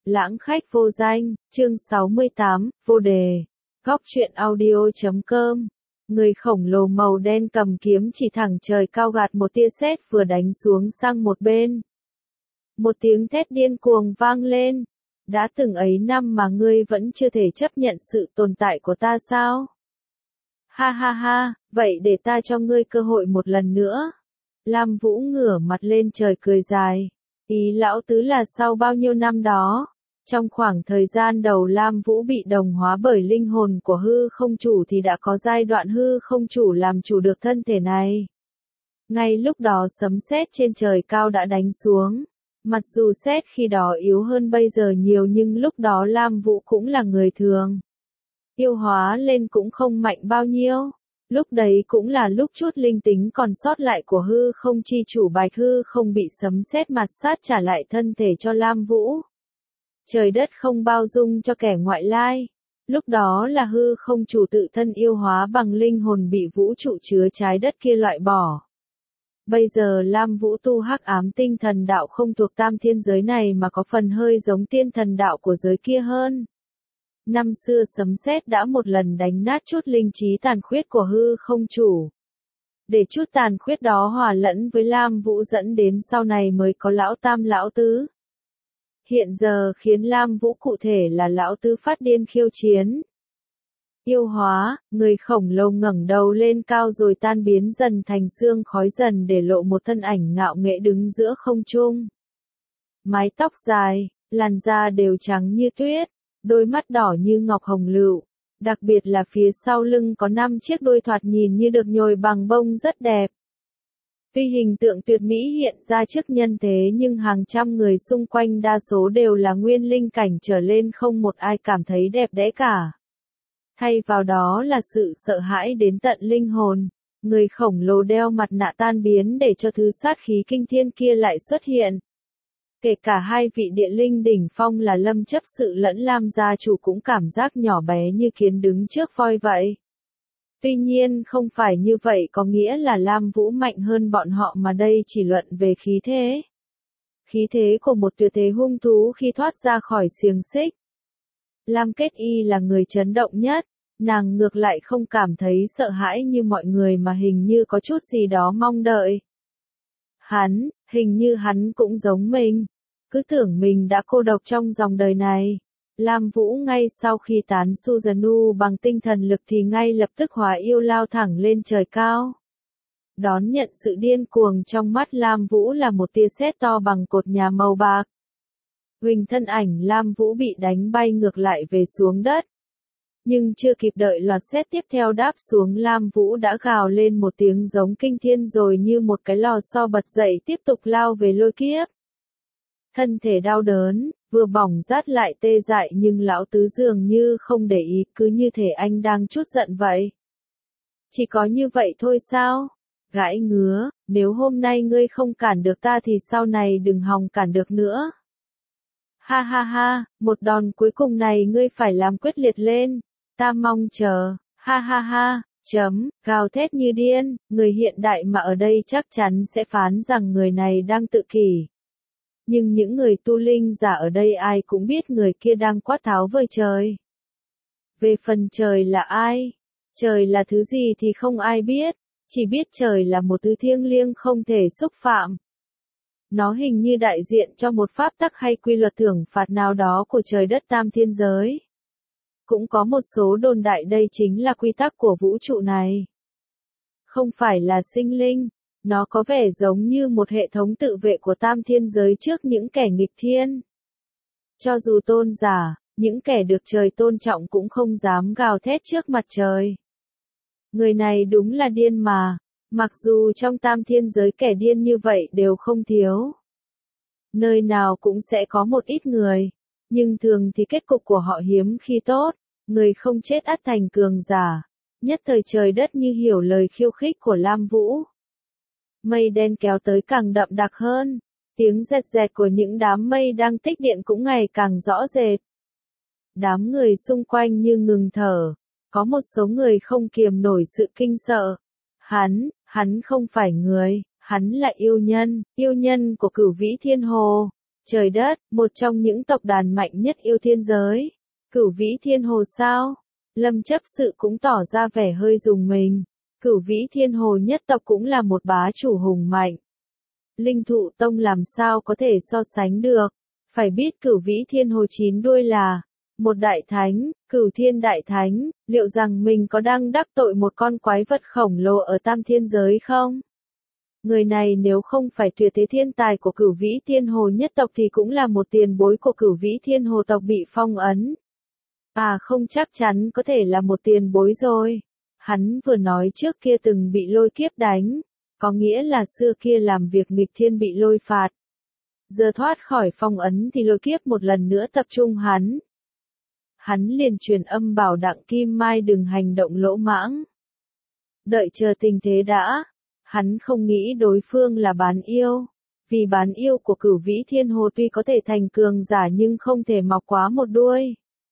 Lãng khách vô danh, chương 68, vô đề. Góc truyện audio.com. Người khổng lồ màu đen cầm kiếm chỉ thẳng trời cao gạt một tia sét vừa đánh xuống sang một bên. Một tiếng thét điên cuồng vang lên. Đã từng ấy năm mà ngươi vẫn chưa thể chấp nhận sự tồn tại của ta sao? Ha ha ha, vậy để ta cho ngươi cơ hội một lần nữa. Lam Vũ ngửa mặt lên trời cười dài. Ý lão tứ là sau bao nhiêu năm đó, trong khoảng thời gian đầu Lam Vũ bị đồng hóa bởi linh hồn của hư không chủ thì đã có giai đoạn hư không chủ làm chủ được thân thể này. Ngay lúc đó sấm sét trên trời cao đã đánh xuống. Mặc dù sét khi đó yếu hơn bây giờ nhiều nhưng lúc đó Lam Vũ cũng là người thường. Yêu hóa lên cũng không mạnh bao nhiêu. Lúc đấy cũng là lúc chút linh tính còn sót lại của hư không chi chủ Bạch Hư không bị sấm sét mạt sát trả lại thân thể cho Lam Vũ. Trời đất không bao dung cho kẻ ngoại lai. Lúc đó là hư không chủ tự thân yêu hóa bằng linh hồn bị vũ trụ chứa trái đất kia loại bỏ. Bây giờ Lam Vũ tu hắc ám tinh thần đạo không thuộc tam thiên giới này mà có phần hơi giống tiên thần đạo của giới kia hơn. Năm xưa sấm sét đã một lần đánh nát chút linh trí tàn khuyết của hư không chủ. Để chút tàn khuyết đó hòa lẫn với Lam Vũ dẫn đến sau này mới có lão tam lão tứ. Hiện giờ khiến Lam Vũ cụ thể là lão tứ phát điên khiêu chiến. Yêu hóa, người khổng lồ ngẩng đầu lên cao rồi tan biến dần thành sương khói dần để lộ một thân ảnh ngạo nghễ đứng giữa không trung. Mái tóc dài, làn da đều trắng như tuyết. Đôi mắt đỏ như ngọc hồng lựu, đặc biệt là phía sau lưng có 5 chiếc đuôi thoạt nhìn như được nhồi bằng bông rất đẹp. Tuy hình tượng tuyệt mỹ hiện ra trước nhân thế nhưng hàng trăm người xung quanh đa số đều là nguyên linh cảnh trở lên, không một ai cảm thấy đẹp đẽ cả. Thay vào đó là sự sợ hãi đến tận linh hồn. Người khổng lồ đeo mặt nạ tan biến để cho thứ sát khí kinh thiên kia lại xuất hiện. Kể cả hai vị địa linh đỉnh phong là Lâm Chấp Sự lẫn Lam gia chủ cũng cảm giác nhỏ bé như kiến đứng trước voi vậy. Tuy nhiên không phải như vậy có nghĩa là Lam Vũ mạnh hơn bọn họ mà đây chỉ luận về khí thế. Khí thế của một tuyệt thế hung thú khi thoát ra khỏi xiềng xích. Lam Kết Y là người chấn động nhất, nàng ngược lại không cảm thấy sợ hãi như mọi người mà hình như có chút gì đó mong đợi. Hình như hắn cũng giống mình. Cứ tưởng mình đã cô độc trong dòng đời này. Lam Vũ ngay sau khi tán Suzanu bằng tinh thần lực thì ngay lập tức hóa yêu lao thẳng lên trời cao. Đón nhận sự điên cuồng trong mắt Lam Vũ là một tia sét to bằng cột nhà màu bạc. Huỳnh thân ảnh Lam Vũ bị đánh bay ngược lại về xuống đất. Nhưng chưa kịp đợi loạt sét tiếp theo đáp xuống, Lam Vũ đã gào lên một tiếng giống kinh thiên rồi như một cái lò xo bật dậy tiếp tục lao về lôi kiếp. Thân thể đau đớn, vừa bỏng rát lại tê dại nhưng lão tứ dường như không để ý, cứ như thể anh đang chút giận vậy. Chỉ có như vậy thôi sao? Gãi ngứa, nếu hôm nay ngươi không cản được ta thì sau này đừng hòng cản được nữa. Ha ha ha, một đòn cuối cùng này ngươi phải làm quyết liệt lên. Ta mong chờ, ha ha ha, gào thét như điên, người hiện đại mà ở đây chắc chắn sẽ phán rằng người này đang tự kỷ. Nhưng những người tu linh giả ở đây ai cũng biết người kia đang quát tháo với trời. Về phần trời là ai? Trời là thứ gì thì không ai biết, chỉ biết trời là một thứ thiêng liêng không thể xúc phạm. Nó hình như đại diện cho một pháp tắc hay quy luật thưởng phạt nào đó của trời đất tam thiên giới. Cũng có một số đồn đại đây chính là quy tắc của vũ trụ này. Không phải là sinh linh, nó có vẻ giống như một hệ thống tự vệ của tam thiên giới trước những kẻ nghịch thiên. Cho dù tôn giả, những kẻ được trời tôn trọng cũng không dám gào thét trước mặt trời. Người này đúng là điên mà, mặc dù trong tam thiên giới kẻ điên như vậy đều không thiếu. Nơi nào cũng sẽ có một ít người. Nhưng thường thì kết cục của họ hiếm khi tốt, người không chết ắt thành cường giả. Nhất thời trời đất như hiểu lời khiêu khích của Lam Vũ. Mây đen kéo tới càng đậm đặc hơn, tiếng rẹt rẹt của những đám mây đang tích điện cũng ngày càng rõ rệt. Đám người xung quanh như ngừng thở, có một số người không kiềm nổi sự kinh sợ. Hắn không phải người, hắn là yêu nhân của Cửu Vĩ Thiên Hồ. Trời đất, một trong những tộc đàn mạnh nhất yêu thiên giới. Cửu Vĩ Thiên Hồ sao? Lâm chấp sự cũng tỏ ra vẻ hơi rùng mình. Cửu Vĩ Thiên Hồ nhất tộc cũng là một bá chủ hùng mạnh. Linh Thụ Tông làm sao có thể so sánh được. Phải biết Cửu Vĩ Thiên Hồ 9 đuôi là một đại thánh, Cửu Thiên Đại Thánh, liệu rằng mình có đang đắc tội một con quái vật khổng lồ ở tam thiên giới không? Người này nếu không phải tuyệt thế thiên tài của Cửu Vĩ Thiên Hồ nhất tộc thì cũng là một tiền bối của Cửu Vĩ Thiên Hồ tộc bị phong ấn. À không, chắc chắn có thể là một tiền bối rồi. Hắn vừa nói trước kia từng bị lôi kiếp đánh, có nghĩa là xưa kia làm việc nghịch thiên bị lôi phạt. Giờ thoát khỏi phong ấn thì lôi kiếp một lần nữa tập trung hắn. Hắn liền truyền âm bảo Đặng Kim Mai đừng hành động lỗ mãng. Đợi chờ tình thế đã. Hắn không nghĩ đối phương là bán yêu. Vì bán yêu của Cửu Vĩ Thiên Hồ tuy có thể thành cường giả nhưng không thể mọc quá một đuôi.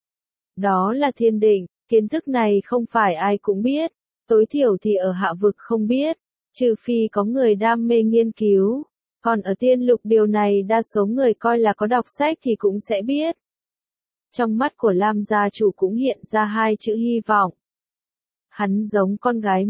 Đó là thiên định, kiến thức này không phải ai cũng biết. Tối thiểu thì ở hạ vực không biết. Trừ phi có người đam mê nghiên cứu. Còn ở tiên lục điều này đa số người coi là có đọc sách thì cũng sẽ biết. Trong mắt của Lam gia chủ cũng hiện ra hai chữ hy vọng. Hắn giống con gái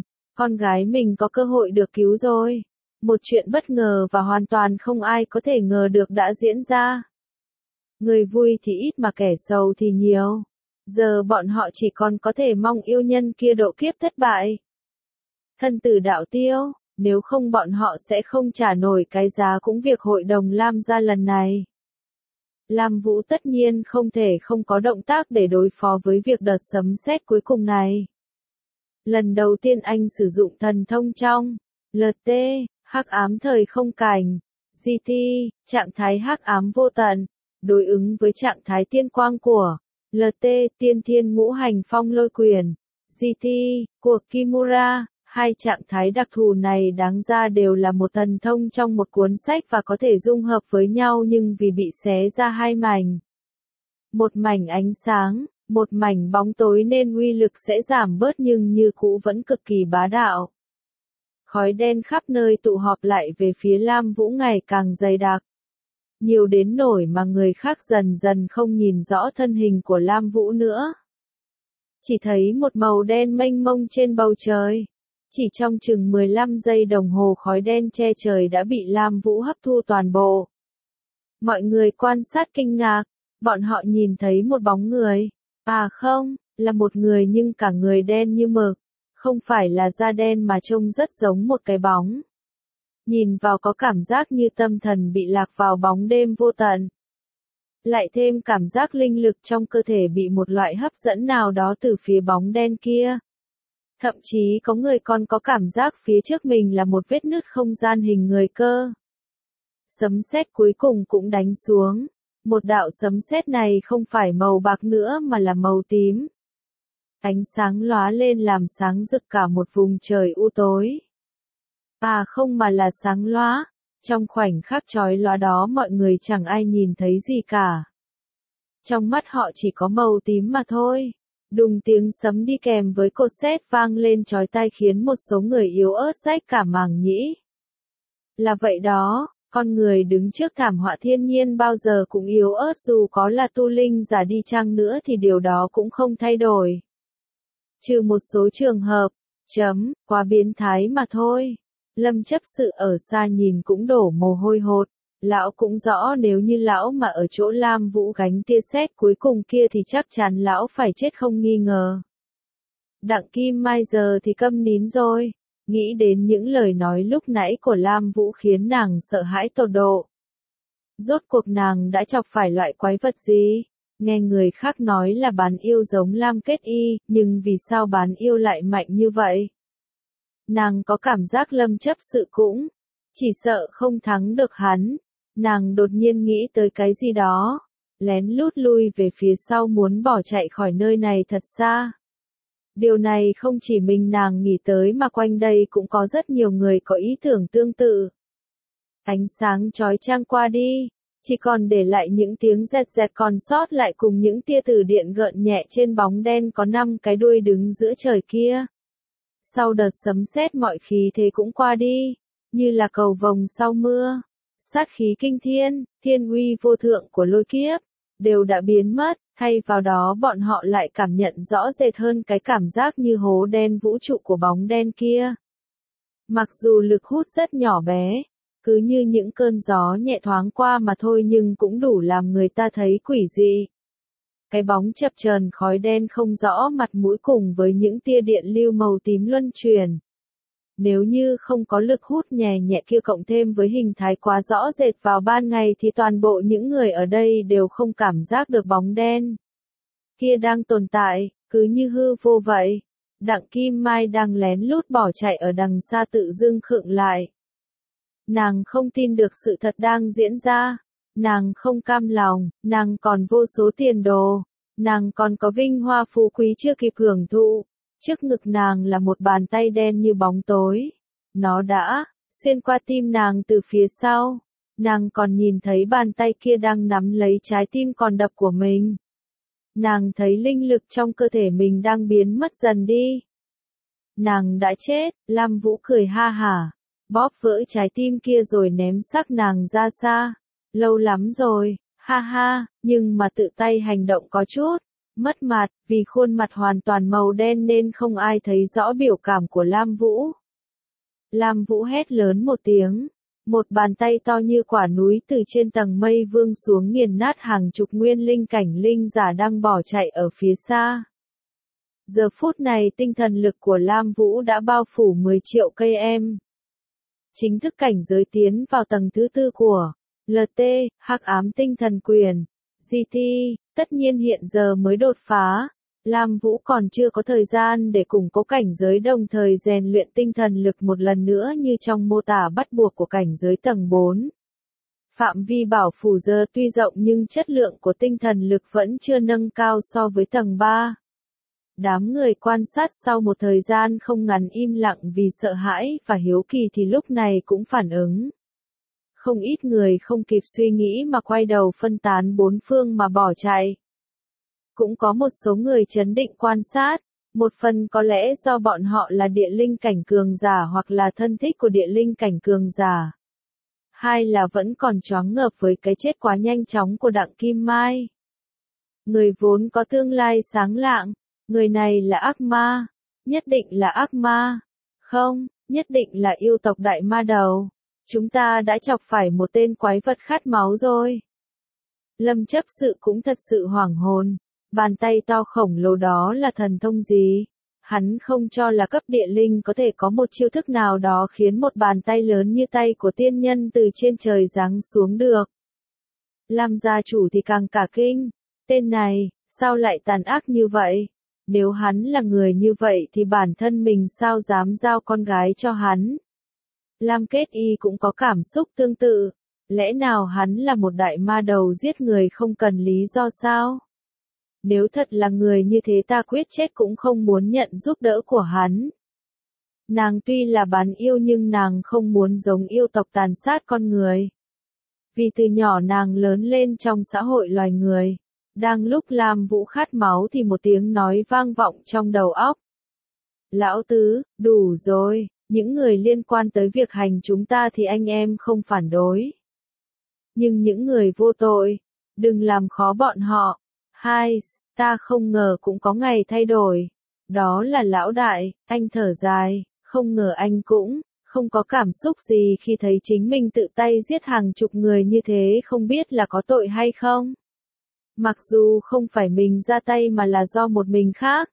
mình có cơ hội được cứu rồi. Một chuyện bất ngờ và hoàn toàn không ai có thể ngờ được đã diễn ra. Người vui thì ít mà kẻ sầu thì nhiều. Giờ bọn họ chỉ còn có thể mong yêu nhân kia độ kiếp thất bại. Thân tử đạo tiêu, nếu không bọn họ sẽ không trả nổi cái giá cũng việc hội đồng Lam gia lần này. Lam Vũ tất nhiên không thể không có động tác để đối phó với việc đợt sấm sét cuối cùng này. Lần đầu tiên anh sử dụng thần thông trong LT, hắc ám thời không cảnh, GT, trạng thái hắc ám vô tận, đối ứng với trạng thái tiên quang của LT, tiên thiên ngũ hành phong lôi quyền, GT, của Kimura. Hai trạng thái đặc thù này đáng ra đều là một thần thông trong một cuốn sách và có thể dung hợp với nhau nhưng vì bị xé ra hai mảnh. Một mảnh ánh sáng, một mảnh bóng tối nên uy lực sẽ giảm bớt nhưng như cũ vẫn cực kỳ bá đạo. Khói đen khắp nơi tụ họp lại về phía Lam Vũ ngày càng dày đặc. Nhiều đến nổi mà người khác dần dần không nhìn rõ thân hình của Lam Vũ nữa. Chỉ thấy một màu đen mênh mông trên bầu trời. Chỉ trong chừng 15 giây đồng hồ khói đen che trời đã bị Lam Vũ hấp thu toàn bộ. Mọi người quan sát kinh ngạc, bọn họ nhìn thấy một bóng người. À không, là một người nhưng cả người đen như mực, không phải là da đen mà trông rất giống một cái bóng. Nhìn vào có cảm giác như tâm thần bị lạc vào bóng đêm vô tận. Lại thêm cảm giác linh lực trong cơ thể bị một loại hấp dẫn nào đó từ phía bóng đen kia. Thậm chí có người còn có cảm giác phía trước mình là một vết nứt không gian hình người cơ. Sấm sét cuối cùng cũng đánh xuống. Một đạo sấm sét này không phải màu bạc nữa mà là màu tím. Ánh sáng lóa lên làm sáng rực cả một vùng trời u tối. À không mà là sáng lóa. Trong khoảnh khắc chói lóa đó mọi người chẳng ai nhìn thấy gì cả. Trong mắt họ chỉ có màu tím mà thôi. Đùng tiếng sấm đi kèm với cột sét vang lên chói tai khiến một số người yếu ớt rách cả màng nhĩ. Là vậy đó, con người đứng trước thảm họa thiên nhiên bao giờ cũng yếu ớt dù có là tu linh giả đi chăng nữa thì điều đó cũng không thay đổi. Trừ một số trường hợp, quá biến thái mà thôi. Lâm chấp sự ở xa nhìn cũng đổ mồ hôi hột. Lão cũng rõ nếu như lão mà ở chỗ Lam Vũ gánh tia sét cuối cùng kia thì chắc chắn lão phải chết không nghi ngờ. Đặng Kim Mai giờ thì câm nín rồi. Nghĩ đến những lời nói lúc nãy của Lam Vũ khiến nàng sợ hãi tột độ. Rốt cuộc nàng đã chọc phải loại quái vật gì? Nghe người khác nói là bán yêu giống Lam Kết Y, nhưng vì sao bán yêu lại mạnh như vậy? Nàng có cảm giác Lâm chấp sự cũng chỉ sợ không thắng được hắn. Nàng đột nhiên nghĩ tới cái gì đó, lén lút lui về phía sau muốn bỏ chạy khỏi nơi này thật xa. Điều này không chỉ mình nàng nghĩ tới mà quanh đây cũng có rất nhiều người có ý tưởng tương tự. Ánh sáng chói chang qua đi, chỉ còn để lại những tiếng rẹt rẹt còn sót lại cùng những tia tử điện gợn nhẹ trên bóng đen có 5 cái đuôi đứng giữa trời kia. Sau đợt sấm sét mọi khí thế cũng qua đi, như là cầu vồng sau mưa. sát khí kinh thiên, thiên uy vô thượng của lôi kiếp, đều đã biến mất, thay vào đó bọn họ lại cảm nhận rõ rệt hơn cái cảm giác như hố đen vũ trụ của bóng đen kia. Mặc dù lực hút rất nhỏ bé, cứ như những cơn gió nhẹ thoáng qua mà thôi nhưng cũng đủ làm người ta thấy quỷ dị. Cái bóng chập chờn khói đen không rõ mặt mũi cùng với những tia điện lưu màu tím luân chuyển. Nếu như không có lực hút nhẹ nhẹ kia cộng thêm với hình thái quá rõ rệt vào ban ngày thì toàn bộ những người ở đây đều không cảm giác được bóng đen kia đang tồn tại, cứ như hư vô vậy. Đặng Kim Mai đang lén lút bỏ chạy ở đằng xa tự dưng khựng lại. Nàng không tin được sự thật đang diễn ra. Nàng không cam lòng, nàng còn vô số tiền đồ. Nàng còn có vinh hoa phú quý chưa kịp hưởng thụ. Trước ngực nàng là một bàn tay đen như bóng tối. Nó đã xuyên qua tim nàng từ phía sau. Nàng còn nhìn thấy bàn tay kia đang nắm lấy trái tim còn đập của mình. Nàng thấy linh lực trong cơ thể mình đang biến mất dần đi. Nàng đã chết, Lam Vũ cười ha hả, bóp vỡ trái tim kia rồi ném xác nàng ra xa. Lâu lắm rồi, ha ha, nhưng mà tự tay hành động có chút mất mặt, vì khuôn mặt hoàn toàn màu đen nên không ai thấy rõ biểu cảm của Lam Vũ. Lam Vũ hét lớn một tiếng. Một bàn tay to như quả núi từ trên tầng mây vương xuống nghiền nát hàng chục nguyên linh cảnh linh giả đang bỏ chạy ở phía xa. Giờ phút này tinh thần lực của Lam Vũ đã bao phủ 10 triệu cây em. Chính thức cảnh giới tiến vào tầng thứ tư của LT, Hắc ám tinh thần quyền, GT, tất nhiên hiện giờ mới đột phá. Lam Vũ còn chưa có thời gian để củng cố cảnh giới đồng thời rèn luyện tinh thần lực một lần nữa như trong mô tả bắt buộc của cảnh giới tầng 4. Phạm vi bảo phủ giờ tuy rộng nhưng chất lượng của tinh thần lực vẫn chưa nâng cao so với tầng 3. Đám người quan sát sau một thời gian không ngắn im lặng vì sợ hãi và hiếu kỳ thì lúc này cũng phản ứng. Không ít người không kịp suy nghĩ mà quay đầu phân tán bốn phương mà bỏ chạy. Cũng có một số người trấn định quan sát, một phần có lẽ do bọn họ là địa linh cảnh cường giả hoặc là thân thích của địa linh cảnh cường giả. Hai là vẫn còn choáng ngợp với cái chết quá nhanh chóng của Đặng Kim Mai. Người vốn có tương lai sáng lạng, người này là ác ma, nhất định là ác ma, không, nhất định là yêu tộc đại ma đầu. Chúng ta đã chọc phải một tên quái vật khát máu rồi. Lâm chấp sự cũng thật sự hoảng hồn. Bàn tay to khổng lồ đó là thần thông gì? Hắn không cho là cấp địa linh có thể có một chiêu thức nào đó khiến một bàn tay lớn như tay của tiên nhân từ trên trời giáng xuống được. Làm gia chủ thì càng cả kinh. Tên này, sao lại tàn ác như vậy? Nếu hắn là người như vậy thì bản thân mình sao dám giao con gái cho hắn? Lam Kết Y cũng có cảm xúc tương tự. Lẽ nào hắn là một đại ma đầu giết người không cần lý do sao? Nếu thật là người như thế ta quyết chết cũng không muốn nhận giúp đỡ của hắn. Nàng tuy là bán yêu nhưng nàng không muốn giống yêu tộc tàn sát con người. Vì từ nhỏ nàng lớn lên trong xã hội loài người. Đang lúc Lam Vũ khát máu thì một tiếng nói vang vọng trong đầu óc. Lão tứ, đủ rồi, những người liên quan tới việc hành chúng ta thì anh em không phản đối. Nhưng những người vô tội, đừng làm khó bọn họ. Hai, ta không ngờ cũng có ngày thay đổi. Đó là lão đại, anh thở dài, không ngờ anh cũng không có cảm xúc gì khi thấy chính mình tự tay giết hàng chục người như thế, không biết là có tội hay không. Mặc dù không phải mình ra tay mà là do một mình khác.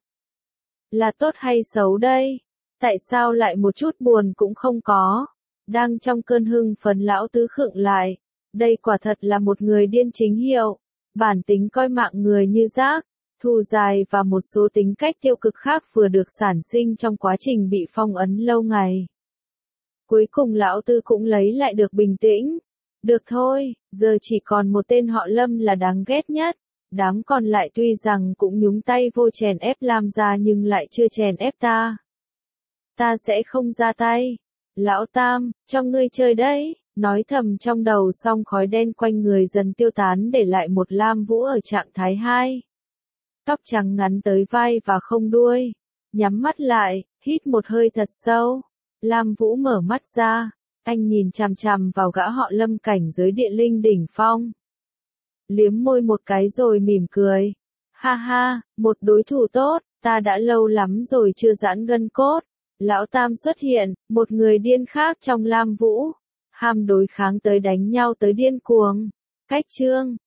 Là tốt hay xấu đây? Tại sao lại một chút buồn cũng không có? Đang trong cơn hưng phấn lão tứ khựng lại. Đây quả thật là một người điên chính hiệu. Bản tính coi mạng người như rác, thù dài và một số tính cách tiêu cực khác vừa được sản sinh trong quá trình bị phong ấn lâu ngày. Cuối cùng lão tư cũng lấy lại được bình tĩnh. Được thôi, giờ chỉ còn một tên họ Lâm là đáng ghét nhất. Đám còn lại tuy rằng cũng nhúng tay vô chèn ép Lam gia nhưng lại chưa chèn ép ta. Ta sẽ không ra tay. Lão Tam, cho ngươi chơi đấy. Nói thầm trong đầu xong khói đen quanh người dần tiêu tán để lại một Lam Vũ ở trạng thái 2. Tóc trắng ngắn tới vai và không đuôi. Nhắm mắt lại, hít một hơi thật sâu. Lam Vũ mở mắt ra. Anh nhìn chằm chằm vào gã họ Lâm cảnh giới địa linh đỉnh phong. Liếm môi một cái rồi mỉm cười. Ha ha, một đối thủ tốt, ta đã lâu lắm rồi chưa giãn gân cốt. Lão Tam xuất hiện, một người điên khác trong Lam Vũ. Ham đối kháng tới đánh nhau tới điên cuồng. Cách chương